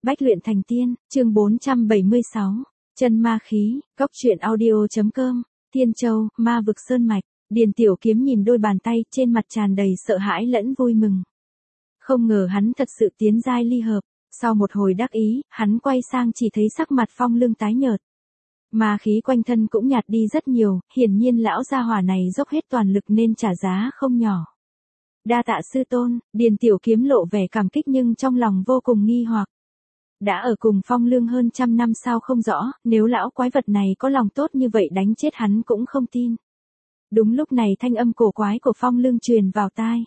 Bách luyện thành tiên, chương 476. Chân ma khí, Cốc truyện audio.com, Tiên Châu, Ma vực sơn mạch. Điền Tiểu Kiếm nhìn đôi bàn tay, trên mặt tràn đầy sợ hãi lẫn vui mừng. Không ngờ hắn thật sự tiến giai ly hợp. Sau một hồi đắc ý, hắn quay sang chỉ thấy sắc mặt Phong Lương tái nhợt. Ma khí quanh thân cũng nhạt đi rất nhiều, hiển nhiên lão gia hỏa này dốc hết toàn lực nên trả giá không nhỏ. Đa tạ sư tôn, Điền Tiểu Kiếm lộ vẻ cảm kích nhưng trong lòng vô cùng nghi hoặc. Đã ở cùng Phong Lương hơn trăm năm sao không rõ, nếu lão quái vật này có lòng tốt như vậy đánh chết hắn cũng không tin. Đúng lúc này thanh âm cổ quái của Phong Lương truyền vào tai.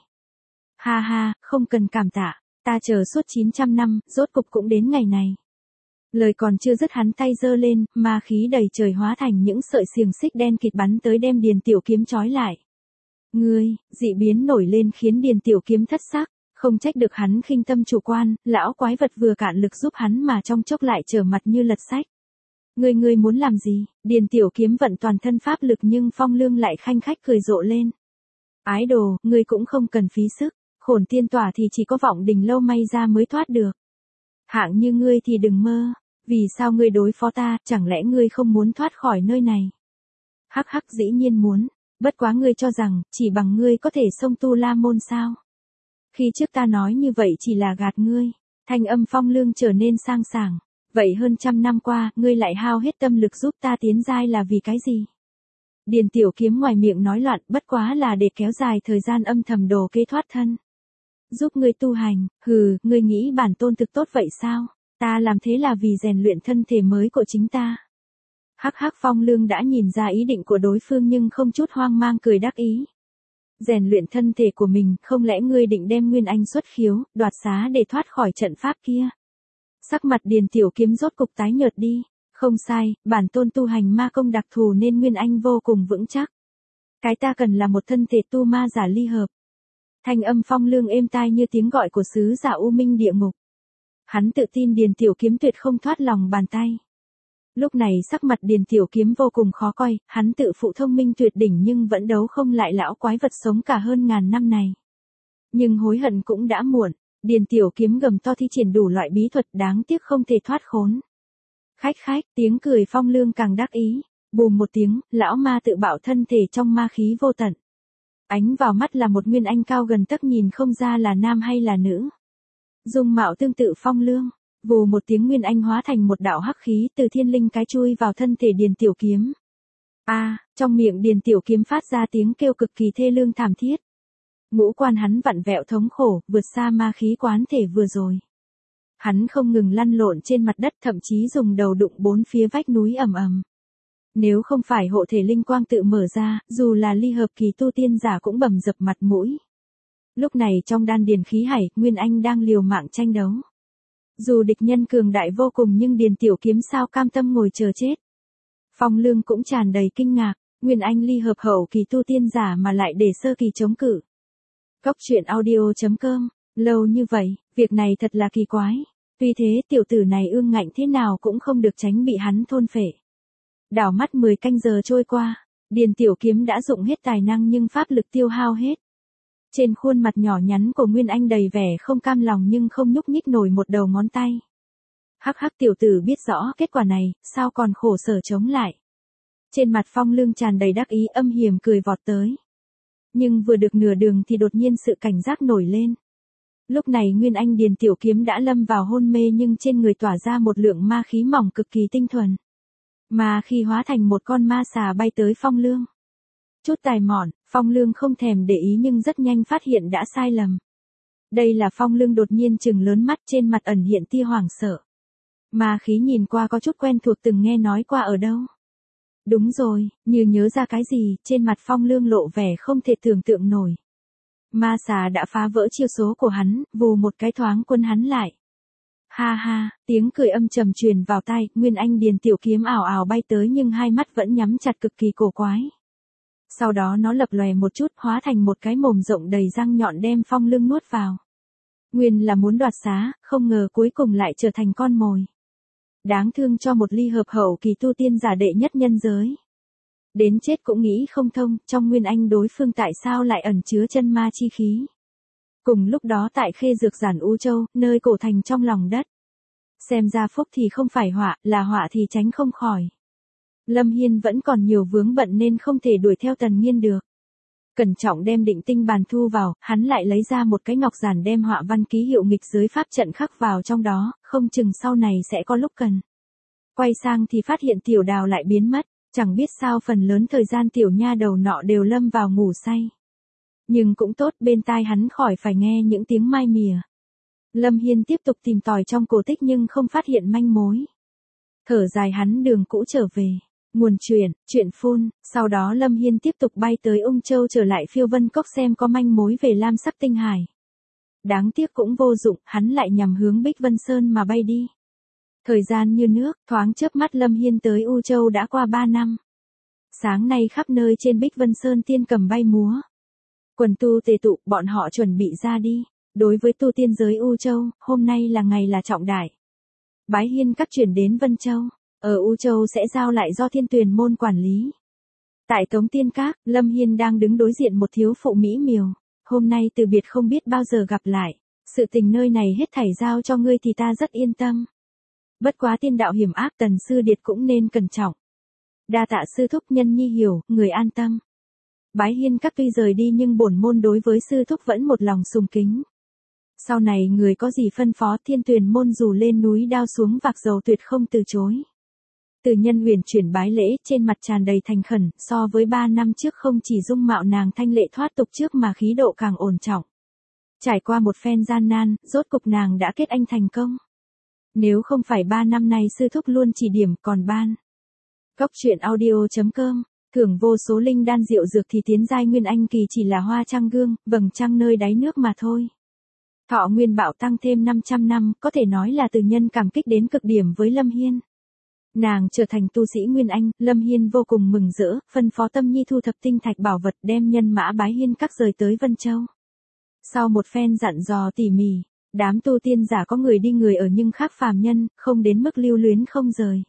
Ha ha, không cần cảm tạ, ta chờ suốt 900 năm, rốt cục cũng đến ngày này. Lời còn chưa dứt hắn tay giơ lên, ma khí đầy trời hóa thành những sợi xiềng xích đen kịt bắn tới đem Điền Tiểu Kiếm trói lại. Ngươi, dị biến nổi lên khiến Điền Tiểu Kiếm thất sắc, không trách được hắn khinh tâm chủ quan, lão quái vật vừa cạn lực giúp hắn mà trong chốc lại trở mặt như lật sách. Ngươi muốn làm gì? Điền Tiểu Kiếm vận toàn thân pháp lực nhưng Phong Lương lại khanh khách cười rộ lên. Ái đồ, ngươi cũng không cần phí sức, khổn tiên tỏa thì chỉ có vọng đình lâu may ra mới thoát được. Hạng như ngươi thì đừng mơ, vì sao ngươi đối phó ta, chẳng lẽ ngươi không muốn thoát khỏi nơi này? Hắc hắc, dĩ nhiên muốn, bất quá ngươi cho rằng, chỉ bằng ngươi có thể xông Tu La Môn sao? Khi trước ta nói như vậy chỉ là gạt ngươi. Thanh âm Phong Lương trở nên sang sảng. Vậy hơn trăm năm qua, ngươi lại hao hết tâm lực giúp ta tiến giai là vì cái gì? Điền Tiểu Kiếm ngoài miệng nói loạn, bất quá là để kéo dài thời gian âm thầm đồ kế thoát thân. Giúp ngươi tu hành, hừ, ngươi nghĩ bản tôn thực tốt vậy sao? Ta làm thế là vì rèn luyện thân thể mới của chính ta. Hắc hắc, Phong Lương đã nhìn ra ý định của đối phương nhưng không chút hoang mang cười đắc ý. Rèn luyện thân thể của mình, không lẽ ngươi định đem Nguyên Anh xuất khiếu, đoạt xá để thoát khỏi trận pháp kia? Sắc mặt Điền Tiểu Kiếm rốt cục tái nhợt đi. Không sai, bản tôn tu hành ma công đặc thù nên Nguyên Anh vô cùng vững chắc. Cái ta cần là một thân thể tu ma giả ly hợp. Thanh âm Phong Lương êm tai như tiếng gọi của sứ giả U Minh địa ngục. Hắn tự tin Điền Tiểu Kiếm tuyệt không thoát lòng bàn tay. Lúc này sắc mặt Điền Tiểu Kiếm vô cùng khó coi, hắn tự phụ thông minh tuyệt đỉnh nhưng vẫn đấu không lại lão quái vật sống cả hơn ngàn năm này. Nhưng hối hận cũng đã muộn, Điền Tiểu Kiếm gầm to thi triển đủ loại bí thuật đáng tiếc không thể thoát khốn. Khách, tiếng cười Phong Lương càng đắc ý, bùm một tiếng, lão ma tự bạo thân thể trong ma khí vô tận. Ánh vào mắt là một Nguyên Anh cao gần tấc nhìn không ra là nam hay là nữ. Dung mạo tương tự Phong Lương. Vù một tiếng Nguyên Anh hóa thành một đạo hắc khí từ thiên linh cái chui vào thân thể Điền Tiểu Kiếm. Trong miệng Điền Tiểu Kiếm phát ra tiếng kêu cực kỳ thê lương thảm thiết. Ngũ quan hắn vặn vẹo thống khổ, vượt xa ma khí quán thể vừa rồi. Hắn không ngừng lăn lộn trên mặt đất, thậm chí dùng đầu đụng bốn phía vách núi ầm ầm. Nếu không phải hộ thể linh quang tự mở ra, dù là ly hợp kỳ tu tiên giả cũng bầm dập mặt mũi. Lúc này trong đan điền khí hải, Nguyên Anh đang liều mạng tranh đấu. Dù địch nhân cường đại vô cùng nhưng Điền Tiểu Kiếm sao cam tâm ngồi chờ chết. Phong Lương cũng tràn đầy kinh ngạc, Nguyên Anh ly hợp hậu kỳ tu tiên giả mà lại để sơ kỳ chống cự. Cốc truyện audio.com, lâu như vậy, việc này thật là kỳ quái. Tuy thế tiểu tử này ương ngạnh thế nào cũng không được tránh bị hắn thôn phệ. Đảo mắt 10 canh giờ trôi qua, Điền Tiểu Kiếm đã dụng hết tài năng nhưng pháp lực tiêu hao hết. Trên khuôn mặt nhỏ nhắn của Nguyên Anh đầy vẻ không cam lòng nhưng không nhúc nhích nổi một đầu ngón tay. Hắc hắc, tiểu tử biết rõ kết quả này, sao còn khổ sở chống lại. Trên mặt Phong Lương tràn đầy đắc ý âm hiểm cười vọt tới. Nhưng vừa được nửa đường thì đột nhiên sự cảnh giác nổi lên. Lúc này Nguyên Anh Điền Tiểu Kiếm đã lâm vào hôn mê nhưng trên người tỏa ra một lượng ma khí mỏng cực kỳ tinh thuần. Mà khi hóa thành một con ma xà bay tới Phong Lương. Chút tài mọn, Phong Lương không thèm để ý nhưng rất nhanh phát hiện đã sai lầm. Đây là Phong Lương đột nhiên trừng lớn mắt, trên mặt ẩn hiện tia hoảng sợ. Ma khí nhìn qua có chút quen thuộc, từng nghe nói qua ở đâu. Đúng rồi, như nhớ ra cái gì, trên mặt Phong Lương lộ vẻ không thể tưởng tượng nổi. Ma xà đã phá vỡ chiêu số của hắn, vù một cái thoáng quân hắn lại. Ha ha, tiếng cười âm trầm truyền vào tai, Nguyên Anh Điền Tiểu Kiếm ảo ảo bay tới nhưng hai mắt vẫn nhắm chặt cực kỳ cổ quái. Sau đó nó lập lòe một chút, hóa thành một cái mồm rộng đầy răng nhọn đem Phong Lương nuốt vào. Nguyên là muốn đoạt xá, không ngờ cuối cùng lại trở thành con mồi. Đáng thương cho một ly hợp hậu kỳ tu tiên giả đệ nhất nhân giới. Đến chết cũng nghĩ không thông, trong Nguyên Anh đối phương tại sao lại ẩn chứa chân ma chi khí. Cùng lúc đó tại Khê Dược Giản U Châu, nơi cổ thành trong lòng đất. Xem ra phúc thì không phải họa, là họa thì tránh không khỏi. Lâm Hiên vẫn còn nhiều vướng bận nên không thể đuổi theo Tần Nghiên được. Cẩn trọng đem định tinh bàn thu vào, hắn lại lấy ra một cái ngọc giản đem họa văn ký hiệu nghịch giới pháp trận khắc vào trong đó, không chừng sau này sẽ có lúc cần. Quay sang thì phát hiện tiểu đào lại biến mất, chẳng biết sao phần lớn thời gian tiểu nha đầu nọ đều lâm vào ngủ say. Nhưng cũng tốt, bên tai hắn khỏi phải nghe những tiếng mai mỉa. Lâm Hiên tiếp tục tìm tòi trong cổ tích nhưng không phát hiện manh mối. Thở dài hắn đường cũ trở về. Nguồn truyện phun, sau đó Lâm Hiên tiếp tục bay tới Ung Châu trở lại Phiêu Vân Cốc xem có manh mối về lam sắc tinh hải. Đáng tiếc cũng vô dụng, hắn lại nhằm hướng Bích Vân Sơn mà bay đi. Thời gian như nước, thoáng chớp mắt Lâm Hiên tới U Châu đã qua 3 năm. Sáng nay khắp nơi trên Bích Vân Sơn tiên cầm bay múa. Quần tu tề tụ, bọn họ chuẩn bị ra đi. Đối với tu tiên giới U Châu, hôm nay là ngày là trọng đại. Bái Hiên các chuyển đến Vân Châu. Ở U Châu sẽ giao lại do Thiên Tuyền môn quản lý. Tại Tống Tiên Các, Lâm Hiên đang đứng đối diện một thiếu phụ mỹ miều. Hôm nay từ biệt không biết bao giờ gặp lại. Sự tình nơi này hết thảy giao cho ngươi thì ta rất yên tâm. Bất quá tiên đạo hiểm ác, Tần sư điệt cũng nên cẩn trọng. Đa tạ sư thúc, nhân nhi hiểu, người an tâm. Bái Hiên các tuy rời đi nhưng bổn môn đối với sư thúc vẫn một lòng sùng kính. Sau này người có gì phân phó, Thiên Tuyền môn dù lên núi đao xuống vạc dầu tuyệt không từ chối. Từ Nhân Huyền chuyển bái lễ, trên mặt tràn đầy thành khẩn, so với 3 năm trước không chỉ dung mạo nàng thanh lệ thoát tục trước mà khí độ càng ổn trọng. Trải qua một phen gian nan, rốt cục nàng đã kết anh thành công. Nếu không phải 3 năm nay sư thúc luôn chỉ điểm còn ban. Cốc truyện audio.com, thưởng vô số linh đan diệu dược thì tiến giai nguyên anh kỳ chỉ là hoa trăng gương, vầng trăng nơi đáy nước mà thôi. Thọ nguyên bảo tăng thêm 500 năm, có thể nói là từ Nhân cảm kích đến cực điểm với Lâm Hiên. Nàng trở thành tu sĩ Nguyên Anh, Lâm Hiên vô cùng mừng rỡ, phân phó Tâm Nhi thu thập tinh thạch bảo vật đem nhân mã Bái Hiên các rời tới Vân Châu. Sau một phen dặn dò tỉ mỉ, đám tu tiên giả có người đi người ở nhưng khác phàm nhân, không đến mức lưu luyến không rời.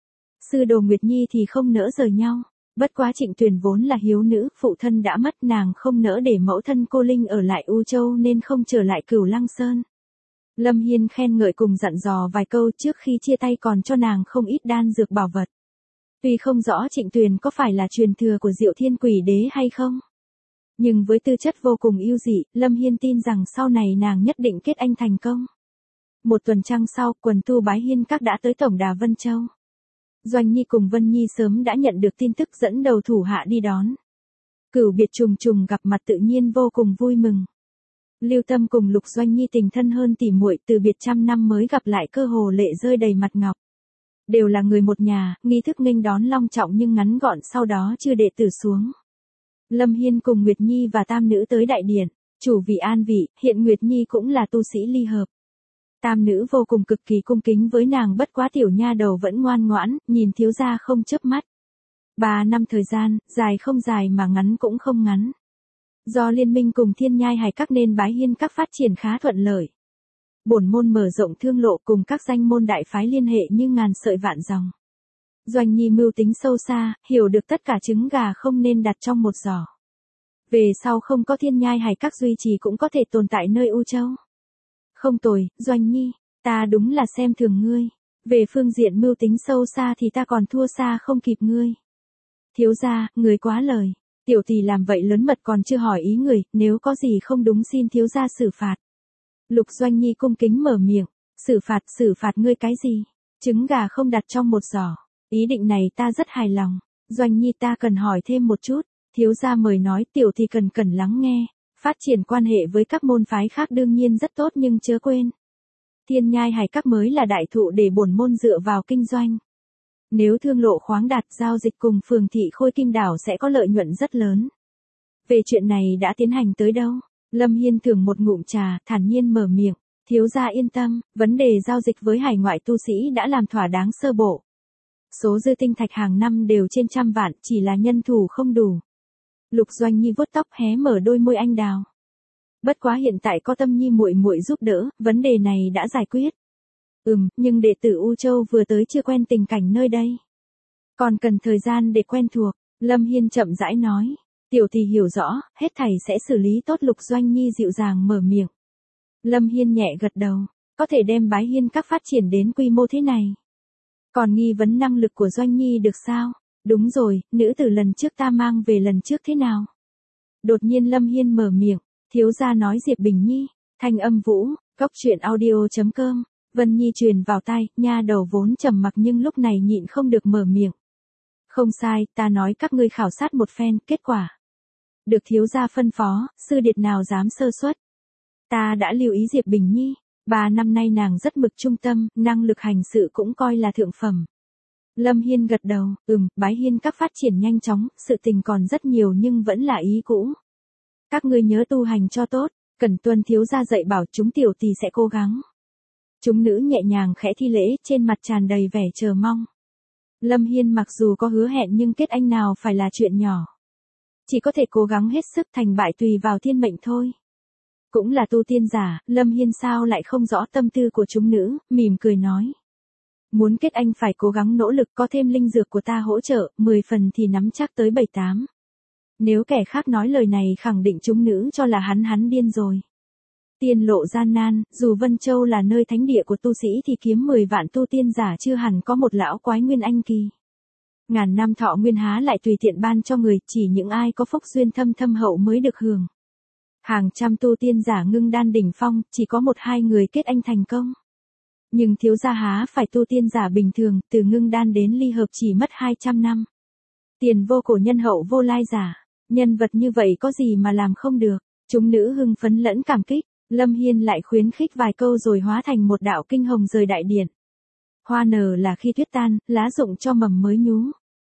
Sư đồ Nguyệt Nhi thì không nỡ rời nhau, bất quá Trịnh Tuyền vốn là hiếu nữ, phụ thân đã mất, nàng không nỡ để mẫu thân cô Linh ở lại U Châu nên không trở lại Cửu Lăng Sơn. Lâm Hiên khen ngợi cùng dặn dò vài câu trước khi chia tay còn cho nàng không ít đan dược bảo vật. Tuy không rõ Trịnh Tuyền có phải là truyền thừa của Diệu Thiên Quỷ Đế hay không, nhưng với tư chất vô cùng ưu dị, Lâm Hiên tin rằng sau này nàng nhất định kết anh thành công. Một tuần trăng sau, quần tu Bái Hiên các đã tới tổng đà Vân Châu. Doanh Nhi cùng Vân Nhi sớm đã nhận được tin tức dẫn đầu thủ hạ đi đón. Cửu biệt trùng trùng gặp mặt tự nhiên vô cùng vui mừng. Lưu Tâm cùng Lục Doanh Nhi tình thân hơn tỉ muội, từ biệt trăm năm mới gặp lại cơ hồ lệ rơi đầy mặt ngọc. Đều là người một nhà, nghi thức nghênh đón long trọng nhưng ngắn gọn, sau đó chưa đệ tử xuống. Lâm Hiên cùng Nguyệt Nhi và tam nữ tới đại điện, chủ vị an vị, hiện Nguyệt Nhi cũng là tu sĩ ly hợp. Tam nữ vô cùng cực kỳ cung kính với nàng, bất quá tiểu nha đầu vẫn ngoan ngoãn, nhìn thiếu gia không chớp mắt. 3 năm thời gian, dài không dài mà ngắn cũng không ngắn. Do liên minh cùng Thiên Nhai Hải các nên Bái Hiên các phát triển khá thuận lợi. Bổn môn mở rộng thương lộ cùng các danh môn đại phái liên hệ như ngàn sợi vạn dòng. Doanh Nhi mưu tính sâu xa, hiểu được tất cả trứng gà không nên đặt trong một giỏ. Về sau không có Thiên Nhai Hải các duy trì cũng có thể tồn tại nơi U Châu. Không tồi, Doanh Nhi, ta đúng là xem thường ngươi. Về phương diện mưu tính sâu xa thì ta còn thua xa không kịp ngươi. Thiếu gia, người quá lời. Tiểu tỷ làm vậy lớn mật còn chưa hỏi ý người, nếu có gì không đúng xin thiếu gia xử phạt. Lục Doanh Nhi cung kính mở miệng, xử phạt ngươi cái gì? Trứng gà không đặt trong một giỏ. Ý định này ta rất hài lòng. Doanh Nhi ta cần hỏi thêm một chút. Thiếu gia mời nói, tiểu tỷ cần lắng nghe. Phát triển quan hệ với các môn phái khác đương nhiên rất tốt nhưng chớ quên. Thiên Nhai Hải các mới là đại thụ để bổn môn dựa vào kinh doanh. Nếu thương lộ khoáng đạt, giao dịch cùng phường thị Khôi Kim Đảo sẽ có lợi nhuận rất lớn. Về chuyện này đã tiến hành tới đâu? Lâm Hiên thưởng một ngụm trà, thản nhiên mở miệng. Thiếu gia yên tâm, vấn đề giao dịch với hải ngoại tu sĩ đã làm thỏa đáng sơ bộ. Số dư tinh thạch hàng năm đều trên 100 vạn, chỉ là nhân thủ không đủ. Lục Doanh Nhi vuốt tóc hé mở đôi môi anh đào. Bất quá hiện tại có Tâm Nhi muội muội giúp đỡ, vấn đề này đã giải quyết. Nhưng đệ tử U Châu vừa tới chưa quen tình cảnh nơi đây. Còn cần thời gian để quen thuộc, Lâm Hiên chậm rãi nói. Tiểu tỷ hiểu rõ, hết thảy sẽ xử lý tốt. Lục Doanh Nhi dịu dàng mở miệng. Lâm Hiên nhẹ gật đầu. có thể đem Bái Hiên Các phát triển đến quy mô thế này. Còn nghi vấn năng lực của Doanh Nhi được sao? Đúng rồi, nữ tử lần trước ta mang về lần trước thế nào? Đột nhiên Lâm Hiên mở miệng, thiếu gia nói Diệp Bình Nhi, thanh âm vũ, góc truyện audio.com, Vân Nhi truyền vào tai, nha đầu vốn trầm mặc nhưng lúc này nhịn không được mở miệng. Không sai, ta nói các ngươi khảo sát một phen, kết quả. Được thiếu gia phân phó, sư điệt nào dám sơ suất. Ta đã lưu ý Diệp Bình Nhi, 3 năm nay nàng rất mực trung tâm, năng lực hành sự cũng coi là thượng phẩm. Lâm Hiên gật đầu, Bái Hiên Các phát triển nhanh chóng, sự tình còn rất nhiều nhưng vẫn là ý cũ. Các ngươi nhớ tu hành cho tốt, cần tuân thiếu gia dạy bảo chúng tiểu tỷ sẽ cố gắng. Chúng nữ nhẹ nhàng khẽ thi lễ, trên mặt tràn đầy vẻ chờ mong. Lâm Hiên mặc dù có hứa hẹn nhưng kết anh nào phải là chuyện nhỏ. Chỉ có thể cố gắng hết sức, thành bại tùy vào thiên mệnh thôi. Cũng là tu tiên giả, Lâm Hiên sao lại không rõ tâm tư của chúng nữ, mỉm cười nói. Muốn kết anh phải cố gắng nỗ lực, có thêm linh dược của ta hỗ trợ, 10 phần thì nắm chắc tới 7-8. Nếu kẻ khác nói lời này khẳng định chúng nữ cho là hắn điên rồi. Tiên lộ gian nan, dù Vân Châu là nơi thánh địa của tu sĩ thì kiếm 10 vạn tu tiên giả chưa hẳn có một lão quái nguyên anh kỳ. Ngàn năm thọ nguyên há lại tùy tiện ban cho người, chỉ những ai có phúc duyên thâm hậu mới được hưởng. Hàng trăm tu tiên giả ngưng đan đỉnh phong, chỉ có 1-2 người kết anh thành công. Nhưng thiếu gia há phải tu tiên giả bình thường, từ ngưng đan đến ly hợp chỉ mất 200 năm. Tiền vô cổ nhân hậu vô lai giả, nhân vật như vậy có gì mà làm không được. Chúng nữ hưng phấn lẫn cảm kích, Lâm Hiên lại khuyến khích vài câu rồi hóa thành một đạo kinh hồng rời đại điện. Hoa nở là khi tuyết tan, lá rụng cho mầm mới nhú.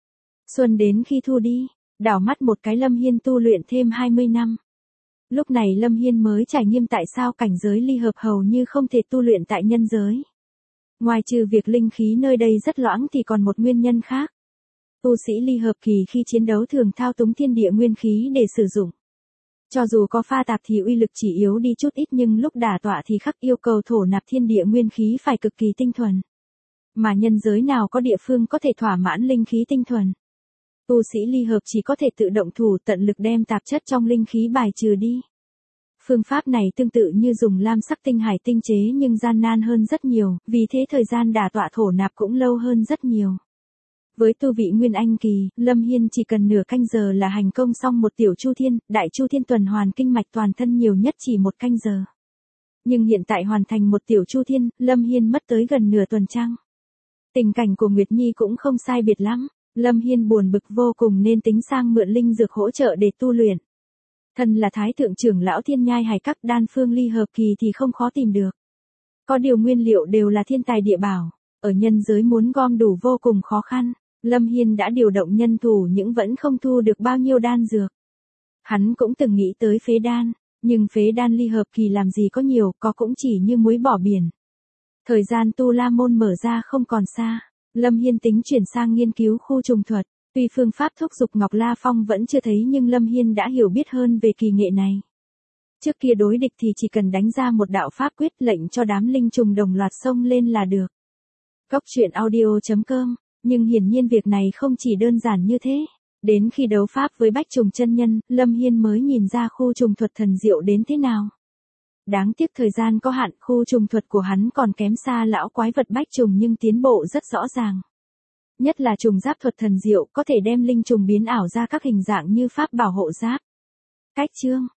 Xuân đến khi thu đi, đảo mắt một cái Lâm Hiên tu luyện thêm 20 năm. Lúc này Lâm Hiên mới trải nghiệm tại sao cảnh giới ly hợp hầu như không thể tu luyện tại nhân giới. Ngoài trừ việc linh khí nơi đây rất loãng thì còn một nguyên nhân khác. Tu sĩ ly hợp kỳ khi chiến đấu thường thao túng thiên địa nguyên khí để sử dụng. Cho dù có pha tạp thì uy lực chỉ yếu đi chút ít nhưng lúc đả tọa thì khắc yêu cầu thổ nạp thiên địa nguyên khí phải cực kỳ tinh thuần. Mà nhân giới nào có địa phương có thể thỏa mãn linh khí tinh thuần. Tu sĩ ly hợp chỉ có thể tự động thủ tận lực đem tạp chất trong linh khí bài trừ đi. Phương pháp này tương tự như dùng lam sắc tinh hải tinh chế nhưng gian nan hơn rất nhiều, vì thế thời gian đả tọa thổ nạp cũng lâu hơn rất nhiều. Với tu vị Nguyên Anh kỳ, Lâm Hiên chỉ cần nửa canh giờ là hành công xong một tiểu chu thiên, đại chu thiên tuần hoàn kinh mạch toàn thân nhiều nhất chỉ 1 canh giờ. Nhưng hiện tại hoàn thành một tiểu chu thiên, Lâm Hiên mất tới gần nửa tuần trăng. Tình cảnh của Nguyệt Nhi cũng không sai biệt lắm, Lâm Hiên buồn bực vô cùng nên tính sang mượn linh dược hỗ trợ để tu luyện. Thân là thái thượng trưởng lão Thiên Nhai Hải Các, đan phương ly hợp kỳ thì không khó tìm được. Có điều nguyên liệu đều là thiên tài địa bảo, ở nhân giới muốn gom đủ vô cùng khó khăn. Lâm Hiên đã điều động nhân thủ nhưng vẫn không thu được bao nhiêu đan dược. Hắn cũng từng nghĩ tới phế đan, nhưng phế đan ly hợp kỳ làm gì có nhiều, có cũng chỉ như muối bỏ biển. Thời gian tu la môn mở ra không còn xa, Lâm Hiên tính chuyển sang nghiên cứu khu trùng thuật. Tuy phương pháp thúc dục Ngọc La Phong vẫn chưa thấy nhưng Lâm Hiên đã hiểu biết hơn về kỳ nghệ này. Trước kia đối địch thì chỉ cần đánh ra một đạo pháp quyết lệnh cho đám linh trùng đồng loạt xông lên là được. Góc truyện audio.com. Nhưng hiển nhiên việc này không chỉ đơn giản như thế. Đến khi đấu pháp với Bách Trùng chân nhân, Lâm Hiên mới nhìn ra khu trùng thuật thần diệu đến thế nào. Đáng tiếc thời gian có hạn, khu trùng thuật của hắn còn kém xa lão quái vật Bách Trùng nhưng tiến bộ rất rõ ràng. Nhất là trùng giáp thuật thần diệu có thể đem linh trùng biến ảo ra các hình dạng như pháp bảo hộ giáp. Cách chương